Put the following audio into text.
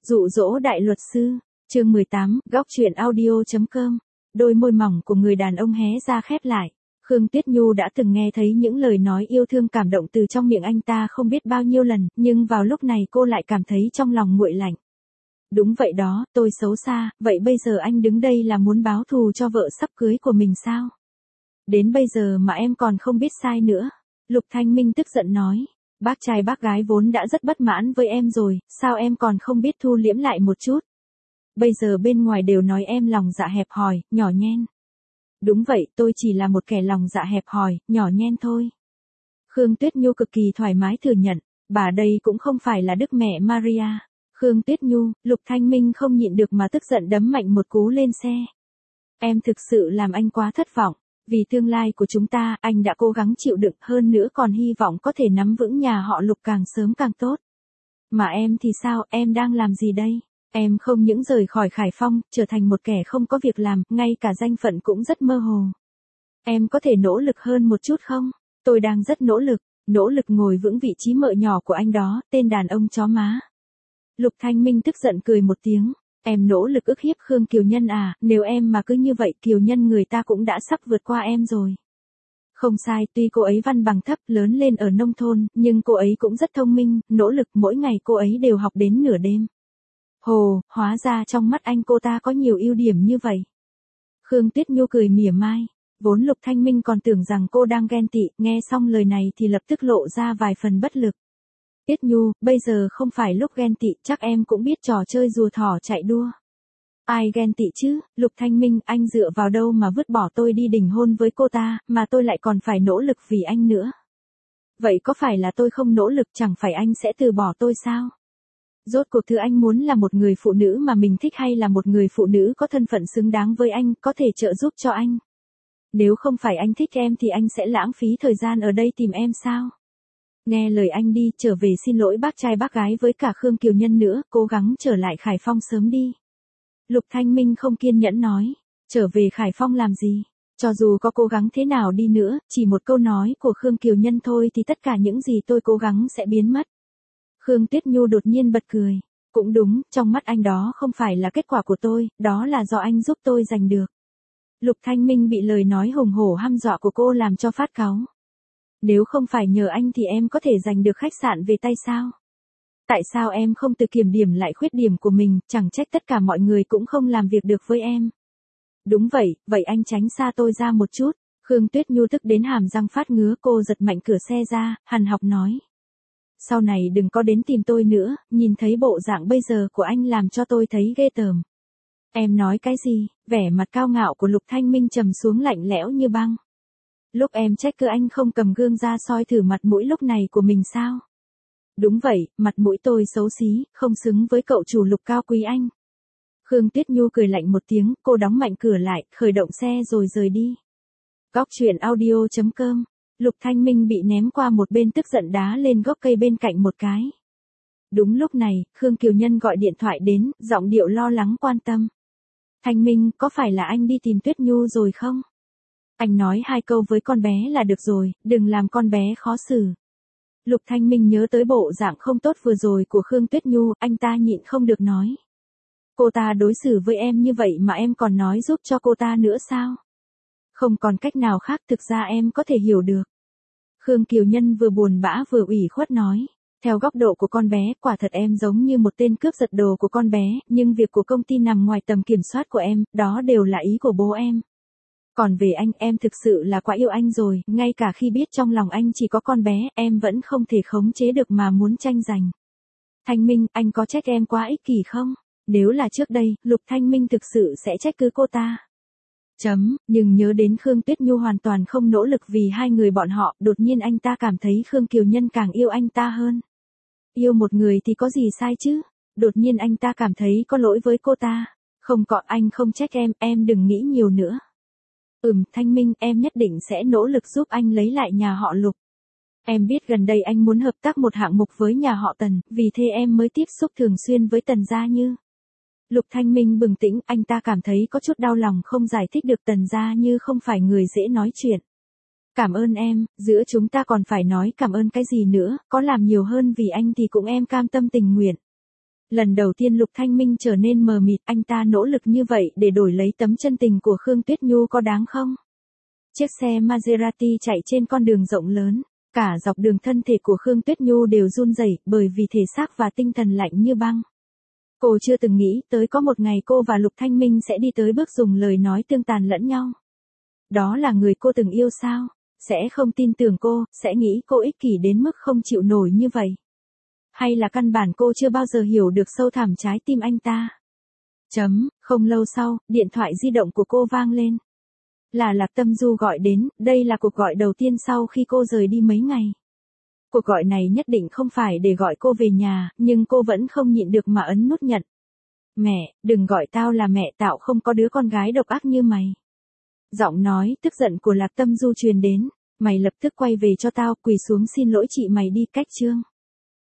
Dụ dỗ đại luật sư, chương 18, góc truyện audio.com. Đôi môi mỏng của người đàn ông hé ra khép lại. Khương Tuyết Nhu đã từng nghe thấy những lời nói yêu thương cảm động từ trong miệng anh ta không biết bao nhiêu lần, nhưng vào lúc này cô lại cảm thấy trong lòng nguội lạnh. Đúng vậy đó, tôi xấu xa, vậy bây giờ anh đứng đây là muốn báo thù cho vợ sắp cưới của mình sao? Đến bây giờ mà em còn không biết sai nữa. Lục Thanh Minh tức giận nói. Bác trai bác gái vốn đã rất bất mãn với em rồi, sao em còn không biết thu liễm lại một chút? Bây giờ bên ngoài đều nói em lòng dạ hẹp hòi, nhỏ nhen. Đúng vậy, tôi chỉ là một kẻ lòng dạ hẹp hòi, nhỏ nhen thôi. Khương Tuyết Nhu cực kỳ thoải mái thừa nhận, bà đây cũng không phải là Đức Mẹ Maria. Khương Tuyết Nhu, Lục Thanh Minh không nhịn được mà tức giận đấm mạnh một cú lên xe. Em thực sự làm anh quá thất vọng. Vì tương lai của chúng ta, anh đã cố gắng chịu đựng hơn nữa còn hy vọng có thể nắm vững nhà họ Lục càng sớm càng tốt. Mà em thì sao, em đang làm gì đây? Em không những rời khỏi Khải Phong, trở thành một kẻ không có việc làm, ngay cả danh phận cũng rất mơ hồ. Em có thể nỗ lực hơn một chút không? Tôi đang rất nỗ lực ngồi vững vị trí mợ nhỏ của anh đó, tên đàn ông chó má. Lục Thanh Minh tức giận cười một tiếng. Em nỗ lực ức hiếp Khương Kiều Nhân à, nếu em mà cứ như vậy Kiều Nhân người ta cũng đã sắp vượt qua em rồi. Không sai, tuy cô ấy văn bằng thấp lớn lên ở nông thôn, nhưng cô ấy cũng rất thông minh, nỗ lực mỗi ngày cô ấy đều học đến nửa đêm. Hồ, hóa ra trong mắt anh cô ta có nhiều ưu điểm như vậy. Khương Tuyết Nhu cười mỉa mai, vốn Lục Thanh Minh còn tưởng rằng cô đang ghen tị, nghe xong lời này thì lập tức lộ ra vài phần bất lực. Tuyết Nhu, bây giờ không phải lúc ghen tị, chắc em cũng biết trò chơi rùa thỏ chạy đua. Ai ghen tị chứ, Lục Thanh Minh, anh dựa vào đâu mà vứt bỏ tôi đi đính hôn với cô ta, mà tôi lại còn phải nỗ lực vì anh nữa. Vậy có phải là tôi không nỗ lực chẳng phải anh sẽ từ bỏ tôi sao? Rốt cuộc thứ anh muốn là một người phụ nữ mà mình thích hay là một người phụ nữ có thân phận xứng đáng với anh, có thể trợ giúp cho anh? Nếu không phải anh thích em thì anh sẽ lãng phí thời gian ở đây tìm em sao? Nghe lời anh đi, trở về xin lỗi bác trai bác gái với cả Khương Kiều Nhân nữa, cố gắng trở lại Khải Phong sớm đi. Lục Thanh Minh không kiên nhẫn nói, trở về Khải Phong làm gì? Cho dù có cố gắng thế nào đi nữa, chỉ một câu nói của Khương Kiều Nhân thôi thì tất cả những gì tôi cố gắng sẽ biến mất. Khương Tuyết Nhu đột nhiên bật cười, cũng đúng, trong mắt anh đó không phải là kết quả của tôi, đó là do anh giúp tôi giành được. Lục Thanh Minh bị lời nói hùng hổ hăm dọa của cô làm cho phát cáu. Nếu không phải nhờ anh thì em có thể giành được khách sạn về tay sao? Tại sao em không tự kiểm điểm lại khuyết điểm của mình, chẳng trách tất cả mọi người cũng không làm việc được với em. Đúng vậy, vậy anh tránh xa tôi ra một chút. Khương Tuyết Nhu tức đến hàm răng phát ngứa, cô giật mạnh cửa xe ra, hằn học nói. Sau này đừng có đến tìm tôi nữa, nhìn thấy bộ dạng bây giờ của anh làm cho tôi thấy ghê tởm. Em nói cái gì? Vẻ mặt cao ngạo của Lục Thanh Minh trầm xuống lạnh lẽo như băng. Lúc em trách cứ anh không cầm gương ra soi thử mặt mũi lúc này của mình sao? Đúng vậy, mặt mũi tôi xấu xí, không xứng với cậu chủ Lục cao quý anh. Khương Tuyết Nhu cười lạnh một tiếng, cô đóng mạnh cửa lại, khởi động xe rồi rời đi. Góc truyện audio.com. Lục Thanh Minh bị ném qua một bên tức giận đá lên gốc cây bên cạnh một cái. Đúng lúc này, Khương Kiều Nhân gọi điện thoại đến, giọng điệu lo lắng quan tâm. Thanh Minh, có phải là anh đi tìm Tuyết Nhu rồi không? Anh nói 2 câu với con bé là được rồi, đừng làm con bé khó xử. Lục Thanh Minh nhớ tới bộ dạng không tốt vừa rồi của Khương Tuyết Nhu, anh ta nhịn không được nói. Cô ta đối xử với em như vậy mà em còn nói giúp cho cô ta nữa sao? Không còn cách nào khác, thực ra em có thể hiểu được. Khương Kiều Nhân vừa buồn bã vừa ủy khuất nói. Theo góc độ của con bé, quả thật em giống như một tên cướp giật đồ của con bé, nhưng việc của công ty nằm ngoài tầm kiểm soát của em, đó đều là ý của bố em. Còn về anh, em thực sự là quá yêu anh rồi, ngay cả khi biết trong lòng anh chỉ có con bé, em vẫn không thể khống chế được mà muốn tranh giành. Thanh Minh, anh có trách em quá ích kỷ không? Nếu là trước đây, Lục Thanh Minh thực sự sẽ trách cứ cô ta. Nhưng nhớ đến Khương Tuyết Nhu hoàn toàn không nỗ lực vì hai người bọn họ, đột nhiên anh ta cảm thấy Khương Kiều Nhân càng yêu anh ta hơn. Yêu một người thì có gì sai chứ? Đột nhiên anh ta cảm thấy có lỗi với cô ta. Không có, anh không trách em đừng nghĩ nhiều nữa. Thanh Minh, em nhất định sẽ nỗ lực giúp anh lấy lại nhà họ Lục. Em biết gần đây anh muốn hợp tác một hạng mục với nhà họ Tần, vì thế em mới tiếp xúc thường xuyên với Tần gia Như. Lục Thanh Minh bừng tỉnh, anh ta cảm thấy có chút đau lòng không giải thích được Tần gia Như không phải người dễ nói chuyện. Cảm ơn em, giữa chúng ta còn phải nói cảm ơn cái gì nữa, có làm nhiều hơn vì anh thì cũng em cam tâm tình nguyện. Lần đầu tiên Lục Thanh Minh trở nên mờ mịt, anh ta nỗ lực như vậy để đổi lấy tấm chân tình của Khương Tuyết Nhu có đáng không? Chiếc xe Maserati chạy trên con đường rộng lớn, cả dọc đường thân thể của Khương Tuyết Nhu đều run rẩy bởi vì thể xác và tinh thần lạnh như băng. Cô chưa từng nghĩ tới có một ngày cô và Lục Thanh Minh sẽ đi tới bước dùng lời nói tương tàn lẫn nhau. Đó là người cô từng yêu sao? Sẽ không tin tưởng cô, sẽ nghĩ cô ích kỷ đến mức không chịu nổi như vậy. Hay là căn bản cô chưa bao giờ hiểu được sâu thẳm trái tim anh ta. Không lâu sau, điện thoại di động của cô vang lên. Là Lạc Tâm Du gọi đến, đây là cuộc gọi đầu tiên sau khi cô rời đi mấy ngày. Cuộc gọi này nhất định không phải để gọi cô về nhà, nhưng cô vẫn không nhịn được mà ấn nút nhận. Mẹ, đừng gọi tao là mẹ, tao không có đứa con gái độc ác như mày. Giọng nói tức giận của Lạc Tâm Du truyền đến, mày lập tức quay về cho tao, quỳ xuống xin lỗi chị mày đi, cách chương.